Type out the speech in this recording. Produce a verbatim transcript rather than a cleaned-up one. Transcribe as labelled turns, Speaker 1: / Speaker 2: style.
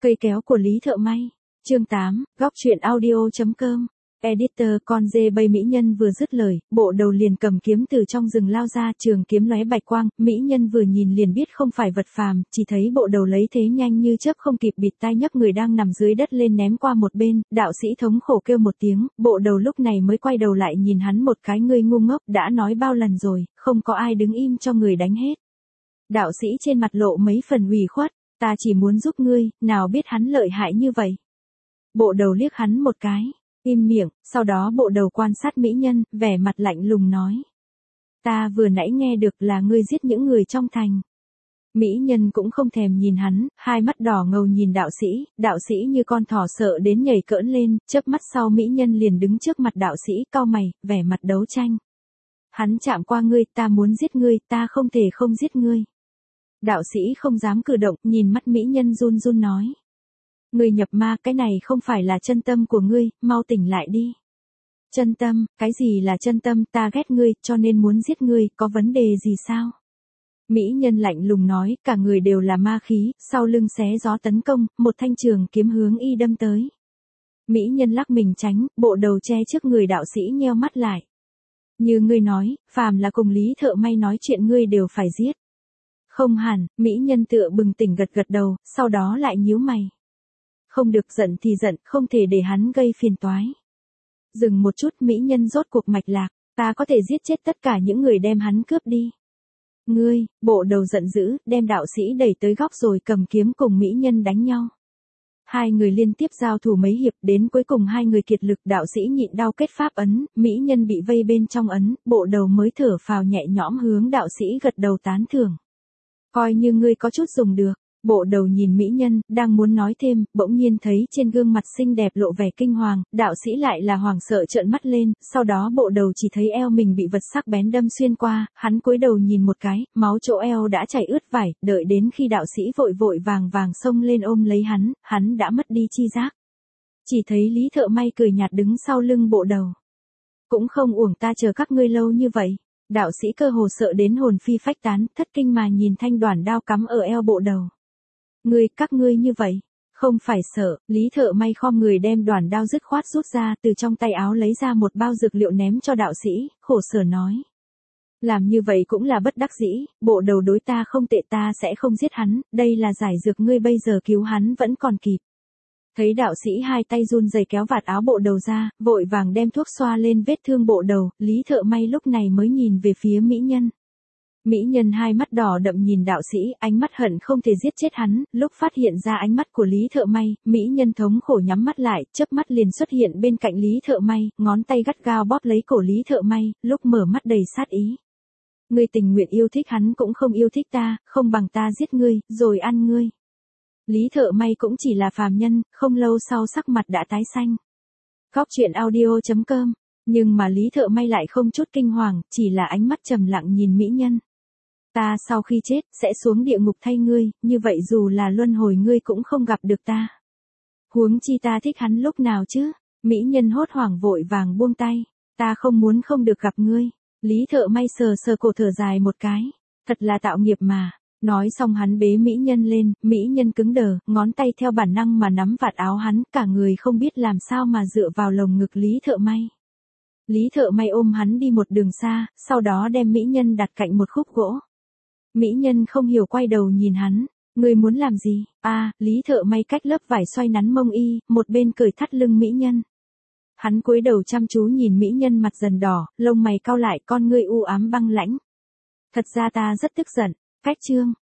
Speaker 1: Cây kéo của Lý Thợ May. Chương tám, góc truyện audio.com. Editor. Con dê bay mỹ nhân vừa dứt lời, bộ đầu liền cầm kiếm từ trong rừng lao ra, trường kiếm lóe bạch quang, mỹ nhân vừa nhìn liền biết không phải vật phàm, chỉ thấy bộ đầu lấy thế nhanh như chớp không kịp bịt tai nhấc người đang nằm dưới đất lên ném qua một bên, đạo sĩ thống khổ kêu một tiếng, bộ đầu lúc này mới quay đầu lại nhìn hắn một cái, ngươi ngu ngốc, đã nói bao lần rồi, không có ai đứng im cho người đánh hết. Đạo sĩ trên mặt lộ mấy phần ủy khuất, ta chỉ muốn giúp ngươi, nào biết hắn lợi hại như vậy. Bộ đầu liếc hắn một cái, im miệng, sau đó bộ đầu quan sát mỹ nhân, vẻ mặt lạnh lùng nói. Ta vừa nãy nghe được là ngươi giết những người trong thành. Mỹ nhân cũng không thèm nhìn hắn, hai mắt đỏ ngầu nhìn đạo sĩ, đạo sĩ như con thỏ sợ đến nhảy cỡn lên, chớp mắt sau mỹ nhân liền đứng trước mặt đạo sĩ, cau mày, vẻ mặt đấu tranh. Hắn chạm qua ngươi, ta muốn giết ngươi, ta không thể không giết ngươi. Đạo sĩ không dám cử động, nhìn mắt mỹ nhân run run nói. Ngươi nhập ma, cái này không phải là chân tâm của ngươi, mau tỉnh lại đi. Chân tâm, cái gì là chân tâm, ta ghét ngươi, cho nên muốn giết ngươi, có vấn đề gì sao? Mỹ nhân lạnh lùng nói, cả người đều là ma khí, sau lưng xé gió tấn công, một thanh trường kiếm hướng y đâm tới. Mỹ nhân lắc mình tránh, bộ đầu che trước người đạo sĩ nheo mắt lại. Như ngươi nói, phàm là cùng Lý Thợ May nói chuyện ngươi đều phải giết. Không hẳn, mỹ nhân tựa bừng tỉnh gật gật đầu, sau đó lại nhíu mày. Không được, giận thì giận, không thể để hắn gây phiền toái. Dừng một chút, mỹ nhân rốt cuộc mạch lạc, ta có thể giết chết tất cả những người đem hắn cướp đi. Ngươi, bộ đầu giận dữ, đem đạo sĩ đẩy tới góc rồi cầm kiếm cùng mỹ nhân đánh nhau. Hai người liên tiếp giao thủ mấy hiệp, đến cuối cùng hai người kiệt lực, đạo sĩ nhịn đau kết pháp ấn, mỹ nhân bị vây bên trong ấn, bộ đầu mới thở phào nhẹ nhõm hướng đạo sĩ gật đầu tán thưởng. Coi như ngươi có chút dùng được. Bộ đầu nhìn mỹ nhân, đang muốn nói thêm, bỗng nhiên thấy trên gương mặt xinh đẹp lộ vẻ kinh hoàng, đạo sĩ lại là hoàng sợ trợn mắt lên, sau đó bộ đầu chỉ thấy eo mình bị vật sắc bén đâm xuyên qua, hắn cúi đầu nhìn một cái, máu chỗ eo đã chảy ướt vải, đợi đến khi đạo sĩ vội vội vàng vàng xông lên ôm lấy hắn, hắn đã mất đi chi giác. Chỉ thấy Lý Thợ May cười nhạt đứng sau lưng bộ đầu. Cũng không uổng ta chờ các ngươi lâu như vậy. Đạo sĩ cơ hồ sợ đến hồn phi phách tán, thất kinh mà nhìn thanh đoản đao cắm ở eo bộ đầu. Ngươi, các ngươi như vậy, không phải sợ, Lý Thợ May khom người đem đoản đao dứt khoát rút ra, từ trong tay áo lấy ra một bao dược liệu ném cho đạo sĩ, khổ sở nói. Làm như vậy cũng là bất đắc dĩ, bộ đầu đối ta không tệ, ta sẽ không giết hắn, đây là giải dược, ngươi bây giờ cứu hắn vẫn còn kịp. Thấy đạo sĩ hai tay run rẩy kéo vạt áo bộ đầu ra, vội vàng đem thuốc xoa lên vết thương bộ đầu, Lý Thợ May lúc này mới nhìn về phía mỹ nhân. Mỹ nhân hai mắt đỏ đậm nhìn đạo sĩ, ánh mắt hận không thể giết chết hắn, lúc phát hiện ra ánh mắt của Lý Thợ May, mỹ nhân thống khổ nhắm mắt lại, chớp mắt liền xuất hiện bên cạnh Lý Thợ May, ngón tay gắt gao bóp lấy cổ Lý Thợ May, lúc mở mắt đầy sát ý. Ngươi tình nguyện yêu thích hắn cũng không yêu thích ta, không bằng ta giết ngươi, rồi ăn ngươi. Lý Thợ May cũng chỉ là phàm nhân, không lâu sau sắc mặt đã tái xanh. Góc truyện audio.com. Nhưng mà Lý Thợ May lại không chút kinh hoàng, chỉ là ánh mắt trầm lặng nhìn mỹ nhân. Ta sau khi chết, sẽ xuống địa ngục thay ngươi, như vậy dù là luân hồi ngươi cũng không gặp được ta. Huống chi ta thích hắn lúc nào chứ? Mỹ nhân hốt hoảng vội vàng buông tay. Ta không muốn không được gặp ngươi. Lý Thợ May sờ sờ cổ thở dài một cái. Thật là tạo nghiệp mà. Nói xong hắn bế mỹ nhân lên, mỹ nhân cứng đờ, ngón tay theo bản năng mà nắm vạt áo hắn, cả người không biết làm sao mà dựa vào lồng ngực Lý Thợ May. Lý Thợ May ôm hắn đi một đường xa, sau đó đem mỹ nhân đặt cạnh một khúc gỗ. Mỹ nhân không hiểu quay đầu nhìn hắn, ngươi muốn làm gì? A, à, Lý Thợ May cách lớp vải xoay nắn mông y, một bên cởi thắt lưng mỹ nhân. Hắn cúi đầu chăm chú nhìn mỹ nhân mặt dần đỏ, lông mày cau lại, con ngươi u ám băng lãnh. Thật ra ta rất tức giận. Cách chương